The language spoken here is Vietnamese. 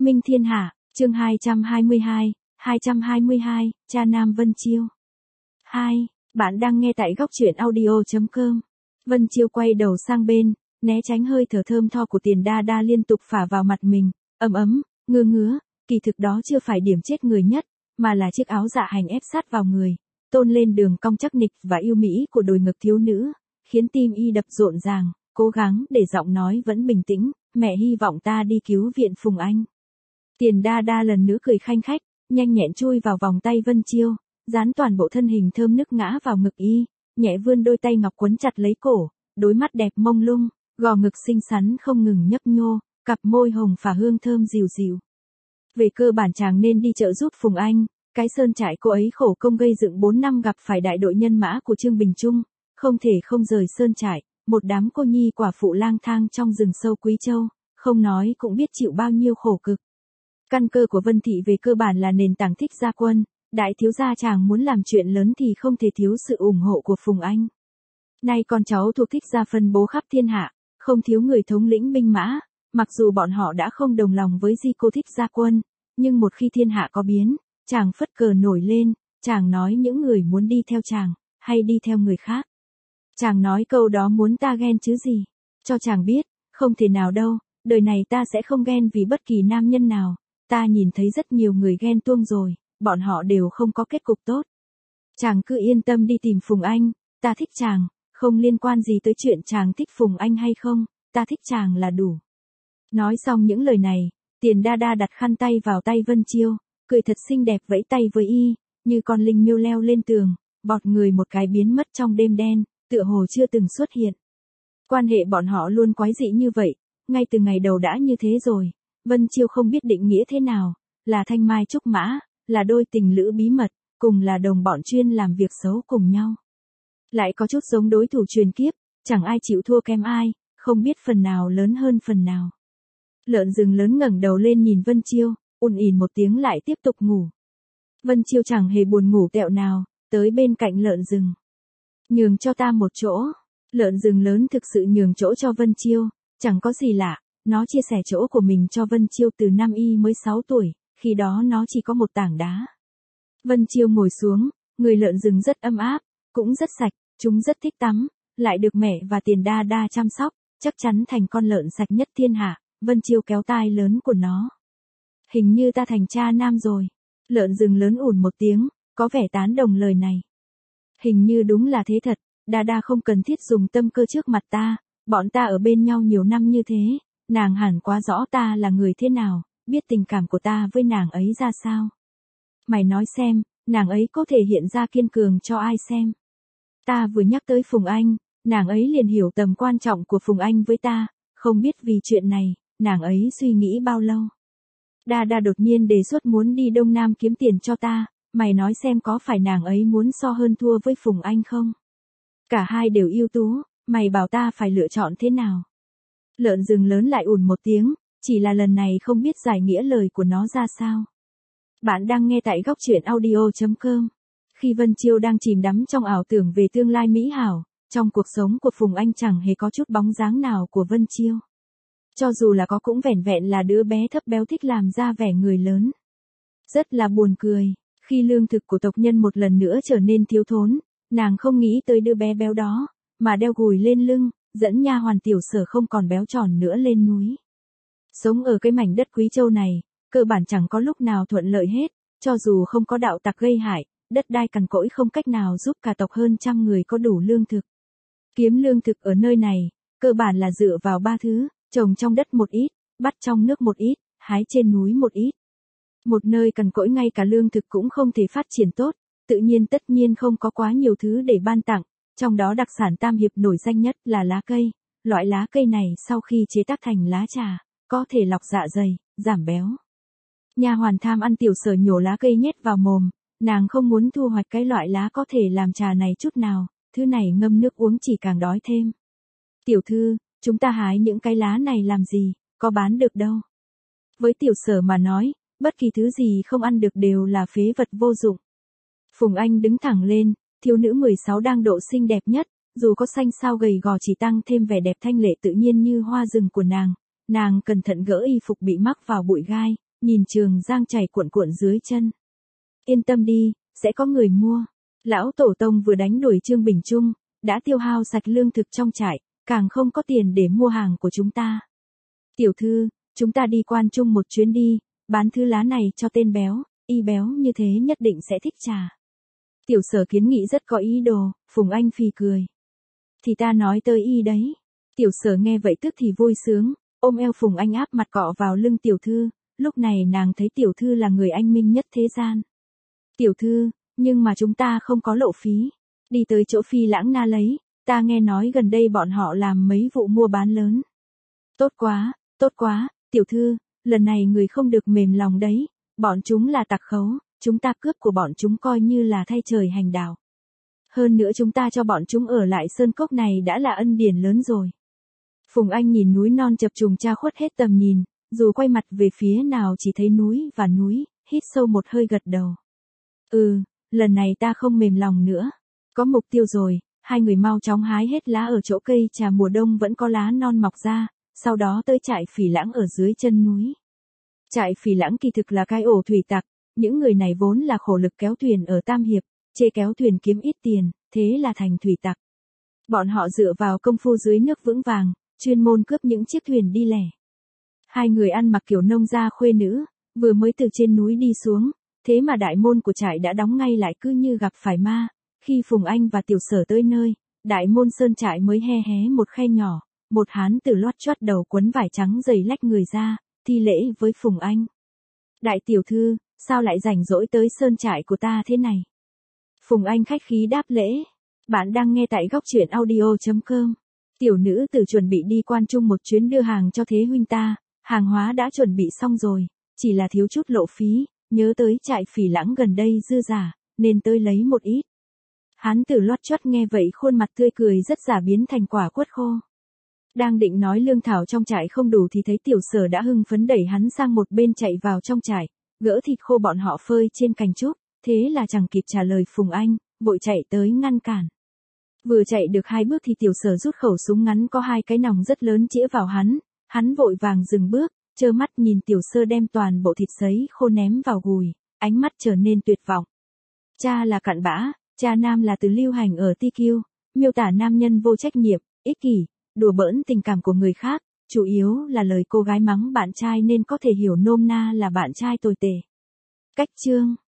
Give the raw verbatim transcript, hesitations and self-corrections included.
Minh Thiên Hạ, chương hai trăm hai mươi hai, hai trăm hai mươi hai, cha nam Vân Chiêu. hai. Bạn đang nghe tại góc truyện audio chấm com. Vân Chiêu quay đầu sang bên, né tránh hơi thở thơm tho của Tiền Đa Đa liên tục phả vào mặt mình, ấm ấm, ngứa ngứa, kỳ thực đó chưa phải điểm chết người nhất, mà là chiếc áo dạ hành ép sát vào người, tôn lên đường cong chắc nịch và yêu mỹ của đồi ngực thiếu nữ, khiến tim y đập rộn ràng, cố gắng để giọng nói vẫn bình tĩnh, mẹ hy vọng ta đi cứu viện Phùng Anh. Tiền Đa Đa lần nữa cười khanh khách, nhanh nhẹn chui vào vòng tay Vân Chiêu, dán toàn bộ thân hình thơm nức ngã vào ngực y, nhẹ vươn đôi tay ngọc quấn chặt lấy cổ, đôi mắt đẹp mông lung, gò ngực xinh xắn không ngừng nhấp nhô, cặp môi hồng phả hương thơm dịu dịu. Về cơ bản chàng nên đi trợ giúp Phùng Anh, cái sơn trại cô ấy khổ công gây dựng bốn năm gặp phải đại đội nhân mã của Trương Bình Trung, không thể không rời sơn trại, một đám cô nhi quả phụ lang thang trong rừng sâu Quý Châu, không nói cũng biết chịu bao nhiêu khổ cực. Căn cơ của Vân Thị về cơ bản là nền tảng Thích Gia Quân, đại thiếu gia chàng muốn làm chuyện lớn thì không thể thiếu sự ủng hộ của Phùng Anh. Nay con cháu thuộc Thích Gia phân bố khắp thiên hạ, không thiếu người thống lĩnh binh mã, mặc dù bọn họ đã không đồng lòng với di cô Thích Gia Quân, nhưng một khi thiên hạ có biến, chàng phất cờ nổi lên, chàng nói những người muốn đi theo chàng, hay đi theo người khác. Chàng nói câu đó muốn ta ghen chứ gì, cho chàng biết, không thể nào đâu, đời này ta sẽ không ghen vì bất kỳ nam nhân nào, ta nhìn thấy rất nhiều người ghen tuông rồi, bọn họ đều không có kết cục tốt. Chàng cứ yên tâm đi tìm Phùng Anh, ta thích chàng, không liên quan gì tới chuyện chàng thích Phùng Anh hay không, ta thích chàng là đủ. Nói xong những lời này, Tiền Đa Đa đặt khăn tay vào tay Vân Chiêu, cười thật xinh đẹp vẫy tay với y, như con linh miêu leo lên tường, bọt người một cái biến mất trong đêm đen, tựa hồ chưa từng xuất hiện. Quan hệ bọn họ luôn quái dị như vậy, ngay từ ngày đầu đã như thế rồi, Vân Chiêu không biết định nghĩa thế nào, là thanh mai trúc mã, là đôi tình lữ bí mật, cùng là đồng bọn chuyên làm việc xấu cùng nhau. Lại có chút giống đối thủ truyền kiếp, chẳng ai chịu thua kém ai, không biết phần nào lớn hơn phần nào. Lợn rừng lớn ngẩng đầu lên nhìn Vân Chiêu, ùn ỉn một tiếng lại tiếp tục ngủ. Vân Chiêu chẳng hề buồn ngủ tẹo nào, tới bên cạnh lợn rừng. Nhường cho ta một chỗ. Lợn rừng lớn thực sự nhường chỗ cho Vân Chiêu, chẳng có gì lạ, nó chia sẻ chỗ của mình cho Vân Chiêu từ năm y mới sáu tuổi, khi đó nó chỉ có một tảng đá. Vân Chiêu ngồi xuống, người lợn rừng rất ấm áp, cũng rất sạch, chúng rất thích tắm, lại được mẹ và Tiền Đa Đa chăm sóc, chắc chắn thành con lợn sạch nhất thiên hạ. Vân Chiêu kéo tai lớn của nó. Hình như ta thành cha nam rồi. Lợn rừng lớn ủn một tiếng, có vẻ tán đồng lời này. Hình như đúng là thế thật, Đa Đa không cần thiết dùng tâm cơ trước mặt ta, bọn ta ở bên nhau nhiều năm như thế, nàng hẳn quá rõ ta là người thế nào, biết tình cảm của ta với nàng ấy ra sao. Mày nói xem, nàng ấy có thể hiện ra kiên cường cho ai xem. Ta vừa nhắc tới Phùng Anh, nàng ấy liền hiểu tầm quan trọng của Phùng Anh với ta, không biết vì chuyện này, nàng ấy suy nghĩ bao lâu. Đa Đa đột nhiên đề xuất muốn đi Đông Nam kiếm tiền cho ta, mày nói xem có phải nàng ấy muốn so hơn thua với Phùng Anh không? Cả hai đều ưu tú, mày bảo ta phải lựa chọn thế nào? Lợn rừng lớn lại ùn một tiếng, chỉ là lần này không biết giải nghĩa lời của nó ra sao. Bạn đang nghe tại góc truyện audio chấm com. Khi Vân Chiêu đang chìm đắm trong ảo tưởng về tương lai mỹ hảo, trong cuộc sống của Phùng Anh chẳng hề có chút bóng dáng nào của Vân Chiêu. Cho dù là có cũng vẻn vẹn là đứa bé thấp béo thích làm ra vẻ người lớn. Rất là buồn cười, khi lương thực của tộc nhân một lần nữa trở nên thiếu thốn, nàng không nghĩ tới đứa bé béo đó, mà đeo gùi lên lưng, dẫn nha hoàn Tiểu Sở không còn béo tròn nữa lên núi. Sống ở cái mảnh đất Quý Châu này, cơ bản chẳng có lúc nào thuận lợi hết, cho dù không có đạo tặc gây hại, đất đai cằn cỗi không cách nào giúp cả tộc hơn trăm người có đủ lương thực. Kiếm lương thực ở nơi này, cơ bản là dựa vào ba thứ, trồng trong đất một ít, bắt trong nước một ít, hái trên núi một ít. Một nơi cằn cỗi ngay cả lương thực cũng không thể phát triển tốt, tự nhiên tất nhiên không có quá nhiều thứ để ban tặng, trong đó đặc sản Tam Hiệp nổi danh nhất là lá cây, loại lá cây này sau khi chế tác thành lá trà, có thể lọc dạ dày, giảm béo. Nha hoàn tham ăn Tiểu Sở nhổ lá cây nhét vào mồm, nàng không muốn thu hoạch cái loại lá có thể làm trà này chút nào, thứ này ngâm nước uống chỉ càng đói thêm. Tiểu thư, chúng ta hái những cái lá này làm gì, có bán được đâu. Với Tiểu Sở mà nói, bất kỳ thứ gì không ăn được đều là phế vật vô dụng. Phùng Anh đứng thẳng lên, thiếu nữ mười sáu đang độ xinh đẹp nhất, dù có xanh xao gầy gò chỉ tăng thêm vẻ đẹp thanh lệ tự nhiên như hoa rừng của nàng. Nàng cẩn thận gỡ y phục bị mắc vào bụi gai, nhìn Trường Giang chảy cuộn cuộn dưới chân. Yên tâm đi, sẽ có người mua. Lão tổ tông vừa đánh đuổi Trương Bình Trung, đã tiêu hao sạch lương thực trong trại, càng không có tiền để mua hàng của chúng ta. Tiểu thư, chúng ta đi Quan Trung một chuyến đi, bán thứ lá này cho tên béo, y béo như thế nhất định sẽ thích trà. Tiểu Sở kiến nghị rất có ý đồ, Phùng Anh phì cười. Thì ta nói tới y đấy. Tiểu Sở nghe vậy tức thì vui sướng, ôm eo Phùng Anh áp mặt cọ vào lưng tiểu thư, lúc này nàng thấy tiểu thư là người anh minh nhất thế gian. Tiểu thư, nhưng mà chúng ta không có lộ phí. Đi tới chỗ Phi Lãng Na lấy, ta nghe nói gần đây bọn họ làm mấy vụ mua bán lớn. Tốt quá, tốt quá, tiểu thư, lần này người không được mềm lòng đấy, bọn chúng là tặc khấu, chúng ta cướp của bọn chúng coi như là thay trời hành đạo. Hơn nữa chúng ta cho bọn chúng ở lại sơn cốc này đã là ân điển lớn rồi. Phùng Anh nhìn núi non chập trùng tra khuất hết tầm nhìn, dù quay mặt về phía nào chỉ thấy núi và núi, hít sâu một hơi gật đầu. Ừ, lần này ta không mềm lòng nữa. Có mục tiêu rồi, hai người mau chóng hái hết lá ở chỗ cây trà mùa đông vẫn có lá non mọc ra, sau đó tới trại Phỉ Lãng ở dưới chân núi. Trại Phỉ Lãng kỳ thực là cái ổ thủy tặc, những người này vốn là khổ lực kéo thuyền ở Tam Hiệp, chê kéo thuyền kiếm ít tiền, thế là thành thủy tặc. Bọn họ dựa vào công phu dưới nước vững vàng, chuyên môn cướp những chiếc thuyền đi lẻ. Hai người ăn mặc kiểu nông gia khuê nữ, vừa mới từ trên núi đi xuống, thế mà đại môn của trại đã đóng ngay lại cứ như gặp phải ma. Khi Phùng Anh và Tiểu Sở tới nơi, đại môn sơn trại mới he hé một khe nhỏ, một hán tử loắt choắt đầu quấn vải trắng dày lách người ra, thi lễ với Phùng Anh. Đại tiểu thư, sao lại rảnh rỗi tới sơn trại của ta thế này? Phùng Anh khách khí đáp lễ. Bạn đang nghe tại góc truyện audio chấm com. Tiểu nữ tử chuẩn bị đi Quan Trung một chuyến đưa hàng cho thế huynh ta, hàng hóa đã chuẩn bị xong rồi, chỉ là thiếu chút lộ phí, nhớ tới trại Phỉ Lãng gần đây dư giả, nên tới lấy một ít. Hán tử loắt choắt nghe vậy khuôn mặt tươi cười rất giả biến thành quả quất khô. Đang định nói lương thảo trong trại không đủ thì thấy Tiểu Sở đã hưng phấn đẩy hắn sang một bên chạy vào trong trại, gỡ thịt khô bọn họ phơi trên cành trúc, thế là chẳng kịp trả lời Phùng Anh, vội chạy tới ngăn cản. Vừa chạy được hai bước thì Tiểu Sở rút khẩu súng ngắn có hai cái nòng rất lớn chĩa vào hắn, hắn vội vàng dừng bước, trơ mắt nhìn Tiểu Sở đem toàn bộ thịt sấy khô ném vào gùi, ánh mắt trở nên tuyệt vọng. Cha là cặn bã, cha nam là từ lưu hành ở Ti Kiêu, miêu tả nam nhân vô trách nhiệm, ích kỷ, đùa bỡn tình cảm của người khác, chủ yếu là lời cô gái mắng bạn trai nên có thể hiểu nôm na là bạn trai tồi tệ. Cách chương